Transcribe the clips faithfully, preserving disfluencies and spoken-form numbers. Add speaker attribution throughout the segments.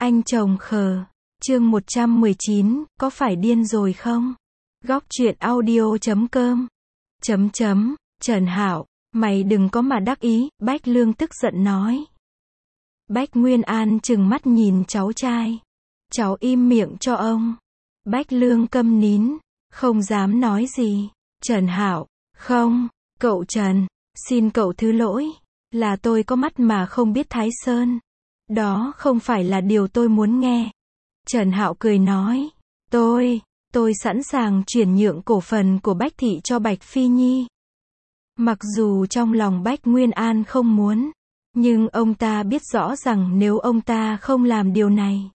Speaker 1: Anh chồng khờ. Chương một trăm mười chín, có phải điên rồi không? Góc truyện audio chấm com. Chấm chấm, Trần Hạo, mày đừng có mà đắc ý, Bách Lương tức giận nói. Bách Nguyên An trừng mắt nhìn cháu trai. Cháu im miệng cho ông. Bách Lương câm nín, không dám nói gì. Trần Hạo, không, cậu Trần, xin cậu thứ lỗi, là tôi có mắt mà không biết Thái Sơn. Đó không phải là điều tôi muốn nghe. Trần Hạo cười nói, tôi, tôi sẵn sàng chuyển nhượng cổ phần của Bách Thị cho Bạch Phi Nhi. Mặc dù trong lòng Bách Nguyên An không muốn, nhưng ông ta biết rõ rằng nếu ông ta không làm điều này,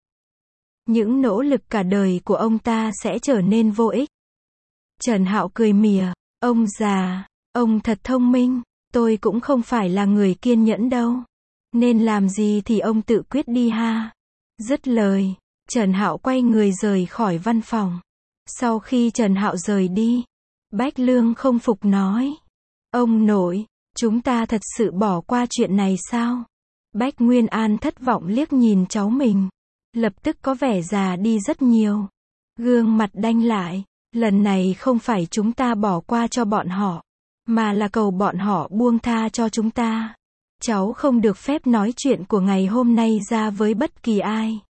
Speaker 1: những nỗ lực cả đời của ông ta sẽ trở nên vô ích. Trần Hạo cười mỉa, ông già, ông thật thông minh, tôi cũng không phải là người kiên nhẫn đâu. Nên làm gì thì ông tự quyết đi ha. Dứt lời, Trần Hạo quay người rời khỏi văn phòng. Sau khi Trần Hạo rời đi, Bách Lương không phục nói, ông nội, chúng ta thật sự bỏ qua chuyện này sao? Bách Nguyên An thất vọng liếc nhìn cháu mình, lập tức có vẻ già đi rất nhiều. Gương mặt đanh lại, lần này không phải chúng ta bỏ qua cho bọn họ, mà là cầu bọn họ buông tha cho chúng ta. Cháu không được phép nói chuyện của ngày hôm nay ra với bất kỳ ai.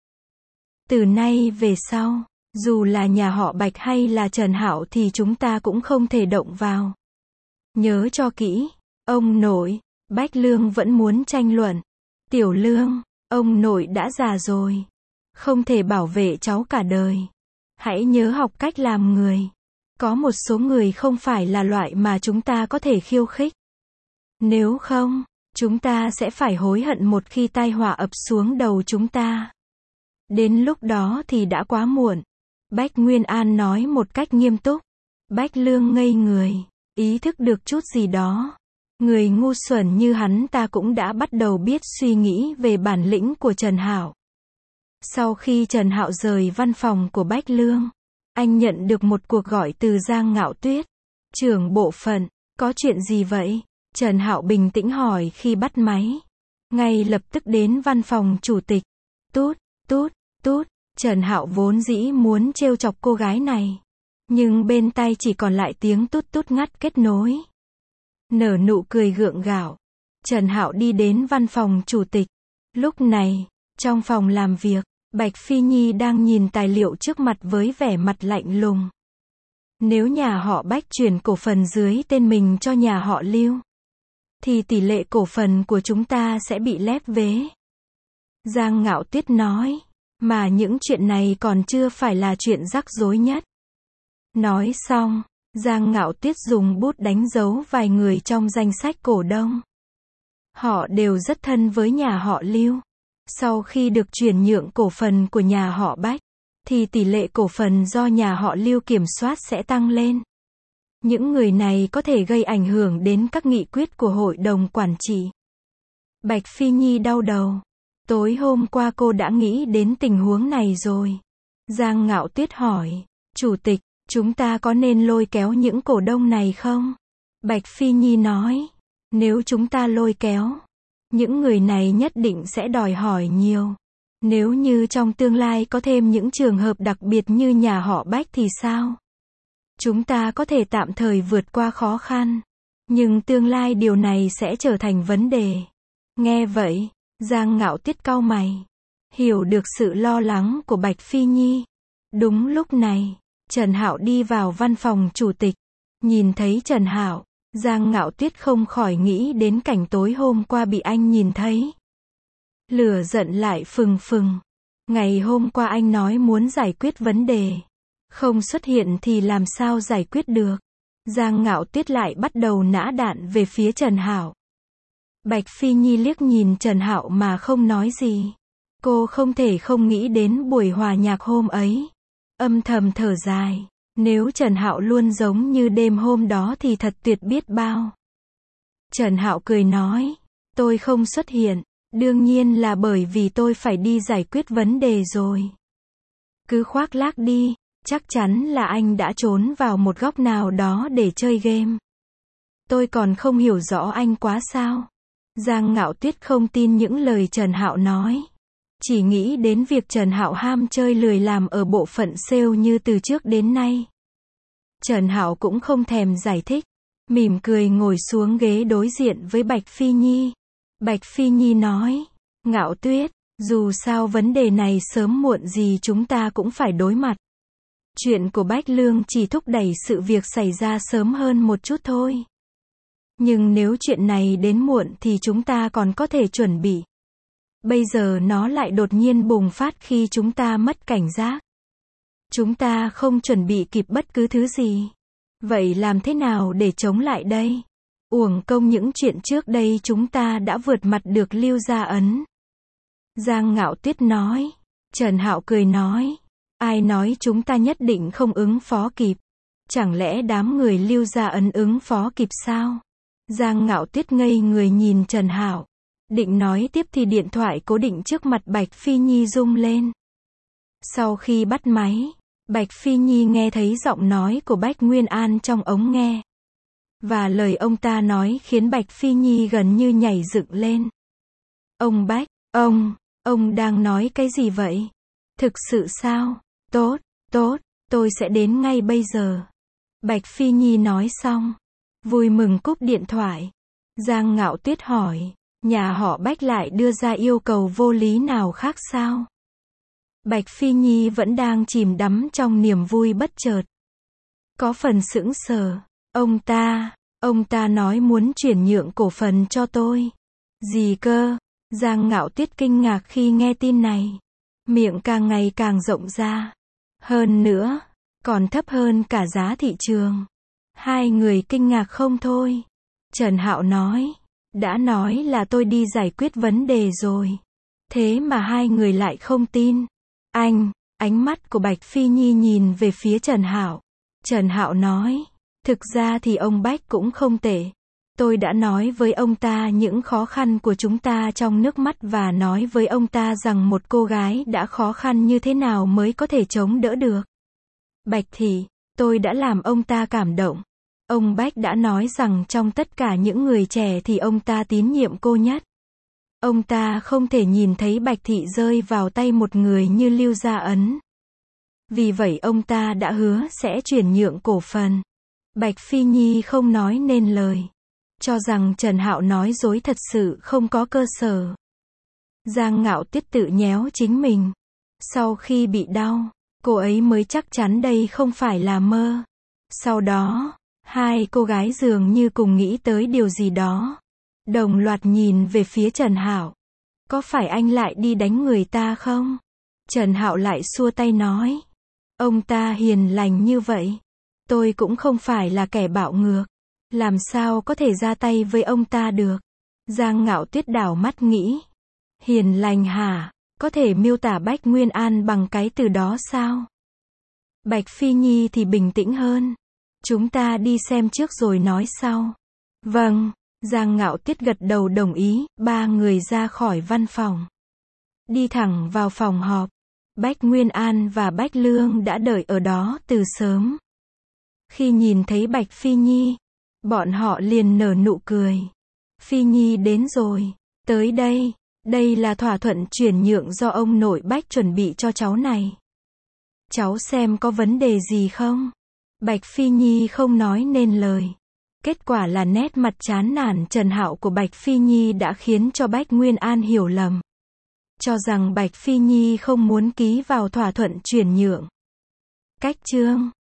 Speaker 1: Từ nay về sau, dù là nhà họ Bạch hay là Trần Hạo thì chúng ta cũng không thể động vào. Nhớ cho kỹ, ông nội. Bách Lương vẫn muốn tranh luận. Tiểu Lương, ông nội đã già rồi, không thể bảo vệ cháu cả đời. Hãy nhớ học cách làm người. Có một số người không phải là loại mà chúng ta có thể khiêu khích. Nếu không, chúng ta sẽ phải hối hận một khi tai họa ập xuống đầu chúng ta. Đến lúc đó thì đã quá muộn. Bách Nguyên An nói một cách nghiêm túc. Bách Lương ngây người, ý thức được chút gì đó. Người ngu xuẩn như hắn ta cũng đã bắt đầu biết suy nghĩ về bản lĩnh của Trần Hạo. Sau khi Trần Hạo rời văn phòng của Bách Lương, anh nhận được một cuộc gọi từ Giang Ngạo Tuyết. Trưởng bộ phận, có chuyện gì vậy? Trần Hạo bình tĩnh hỏi khi bắt máy. Ngay lập tức đến văn phòng chủ tịch. Tút, tút, tút. Trần Hạo vốn dĩ muốn trêu chọc cô gái này, nhưng bên tai chỉ còn lại tiếng tút tút ngắt kết nối. Nở nụ cười gượng gạo, Trần Hạo đi đến văn phòng chủ tịch. Lúc này, trong phòng làm việc, Bạch Phi Nhi đang nhìn tài liệu trước mặt với vẻ mặt lạnh lùng. Nếu nhà họ Bách chuyển cổ phần dưới tên mình cho nhà họ Lưu, thì tỷ lệ cổ phần của chúng ta sẽ bị lép vế. Giang Ngạo Tuyết nói, mà những chuyện này còn chưa phải là chuyện rắc rối nhất. Nói xong, Giang Ngạo Tuyết dùng bút đánh dấu vài người trong danh sách cổ đông. Họ đều rất thân với nhà họ Lưu. Sau khi được chuyển nhượng cổ phần của nhà họ Bách, thì tỷ lệ cổ phần do nhà họ Lưu kiểm soát sẽ tăng lên. Những người này có thể gây ảnh hưởng đến các nghị quyết của hội đồng quản trị. Bạch Phi Nhi đau đầu. Tối hôm qua cô đã nghĩ đến tình huống này rồi. Giang Ngạo Tuyết hỏi, Chủ tịch, chúng ta có nên lôi kéo những cổ đông này không? Bạch Phi Nhi nói, nếu chúng ta lôi kéo, những người này nhất định sẽ đòi hỏi nhiều. Nếu như trong tương lai có thêm những trường hợp đặc biệt như nhà họ Bách thì sao? Chúng ta có thể tạm thời vượt qua khó khăn, nhưng tương lai điều này sẽ trở thành vấn đề. Nghe vậy, Giang Ngạo Tuyết cau mày, hiểu được sự lo lắng của Bạch Phi Nhi. Đúng lúc này, Trần Hạo đi vào văn phòng chủ tịch. Nhìn thấy Trần Hạo, Giang Ngạo Tuyết không khỏi nghĩ đến cảnh tối hôm qua bị anh nhìn thấy. Lửa giận lại phừng phừng. Ngày hôm qua anh nói muốn giải quyết vấn đề, không xuất hiện thì làm sao giải quyết được. Giang Ngạo Tuyết lại bắt đầu nã đạn về phía Trần Hạo. Bạch Phi Nhi liếc nhìn Trần Hạo mà không nói gì. Cô không thể không nghĩ đến buổi hòa nhạc hôm ấy. Âm thầm thở dài, nếu Trần Hạo luôn giống như đêm hôm đó thì thật tuyệt biết bao. Trần Hạo cười nói, tôi không xuất hiện, đương nhiên là bởi vì tôi phải đi giải quyết vấn đề rồi. Cứ khoác lác đi, chắc chắn là anh đã trốn vào một góc nào đó để chơi game. Tôi còn không hiểu rõ anh quá sao. Giang Ngạo Tuyết không tin những lời Trần Hạo nói. Chỉ nghĩ đến việc Trần Hạo ham chơi lười làm ở bộ phận sale như từ trước đến nay. Trần Hạo cũng không thèm giải thích, mỉm cười ngồi xuống ghế đối diện với Bạch Phi Nhi. Bạch Phi Nhi nói, Ngạo Tuyết, dù sao vấn đề này sớm muộn gì chúng ta cũng phải đối mặt. Chuyện của Bách Lương chỉ thúc đẩy sự việc xảy ra sớm hơn một chút thôi. Nhưng nếu chuyện này đến muộn thì chúng ta còn có thể chuẩn bị. Bây giờ nó lại đột nhiên bùng phát khi chúng ta mất cảnh giác. Chúng ta không chuẩn bị kịp bất cứ thứ gì. Vậy làm thế nào để chống lại đây? Uổng công những chuyện trước đây chúng ta đã vượt mặt được Lưu Gia Ấn. Giang Ngạo Tuyết nói. Trần Hạo cười nói. Ai nói chúng ta nhất định không ứng phó kịp? Chẳng lẽ đám người Lưu Gia Ấn ứng phó kịp sao? Giang Ngạo Tuyết ngây người nhìn Trần Hạo. Định nói tiếp thì điện thoại cố định trước mặt Bạch Phi Nhi rung lên. Sau khi bắt máy, Bạch Phi Nhi nghe thấy giọng nói của Bách Nguyên An trong ống nghe. Và lời ông ta nói khiến Bạch Phi Nhi gần như nhảy dựng lên. Ông Bách, ông, ông đang nói cái gì vậy? Thực sự sao? Tốt, tốt, tôi sẽ đến ngay bây giờ. Bạch Phi Nhi nói xong, vui mừng cúp điện thoại. Giang Ngạo Tuyết hỏi, nhà họ Bách lại đưa ra yêu cầu vô lý nào khác sao? Bạch Phi Nhi vẫn đang chìm đắm trong niềm vui bất chợt. Có phần sững sờ. Ông ta, ông ta nói muốn chuyển nhượng cổ phần cho tôi. Gì cơ? Giang Ngạo Tuyết kinh ngạc khi nghe tin này. Miệng càng ngày càng rộng ra. Hơn nữa, còn thấp hơn cả giá thị trường. Hai người kinh ngạc không thôi. Trần Hạo nói, đã nói là tôi đi giải quyết vấn đề rồi. Thế mà hai người lại không tin. Anh, ánh mắt của Bạch Phi Nhi nhìn về phía Trần Hạo. Trần Hạo nói, thực ra thì ông Bách cũng không tệ. Tôi đã nói với ông ta những khó khăn của chúng ta trong nước mắt và nói với ông ta rằng một cô gái đã khó khăn như thế nào mới có thể chống đỡ được. Bạch Thị, tôi đã làm ông ta cảm động. Ông Bách đã nói rằng trong tất cả những người trẻ thì ông ta tín nhiệm cô nhất. Ông ta không thể nhìn thấy Bạch Thị rơi vào tay một người như Lưu Gia Ấn. Vì vậy ông ta đã hứa sẽ chuyển nhượng cổ phần. Bạch Phi Nhi không nói nên lời. Cho rằng Trần Hạo nói dối thật sự không có cơ sở. Giang Ngạo Tuyết tự nhéo chính mình. Sau khi bị đau, cô ấy mới chắc chắn đây không phải là mơ. Sau đó, hai cô gái dường như cùng nghĩ tới điều gì đó. Đồng loạt nhìn về phía Trần Hạo. Có phải anh lại đi đánh người ta không? Trần Hạo lại xua tay nói. Ông ta hiền lành như vậy. Tôi cũng không phải là kẻ bạo ngược. Làm sao có thể ra tay với ông ta được? Giang Ngạo Tuyết đảo mắt nghĩ. Hiền lành hả? Có thể miêu tả Bách Nguyên An bằng cái từ đó sao? Bạch Phi Nhi thì bình tĩnh hơn. Chúng ta đi xem trước rồi nói sau. Vâng. Giang Ngạo Tuyết gật đầu đồng ý. Ba người ra khỏi văn phòng. Đi thẳng vào phòng họp. Bách Nguyên An và Bách Lương đã đợi ở đó từ sớm. Khi nhìn thấy Bạch Phi Nhi, bọn họ liền nở nụ cười. Phi Nhi đến rồi. Tới đây. Đây là thỏa thuận chuyển nhượng do ông nội Bách chuẩn bị cho cháu này. Cháu xem có vấn đề gì không? Bạch Phi Nhi không nói nên lời. Kết quả là nét mặt chán nản Trần Hạo của Bạch Phi Nhi đã khiến cho Bách Nguyên An hiểu lầm. Cho rằng Bạch Phi Nhi không muốn ký vào thỏa thuận chuyển nhượng. Cách chương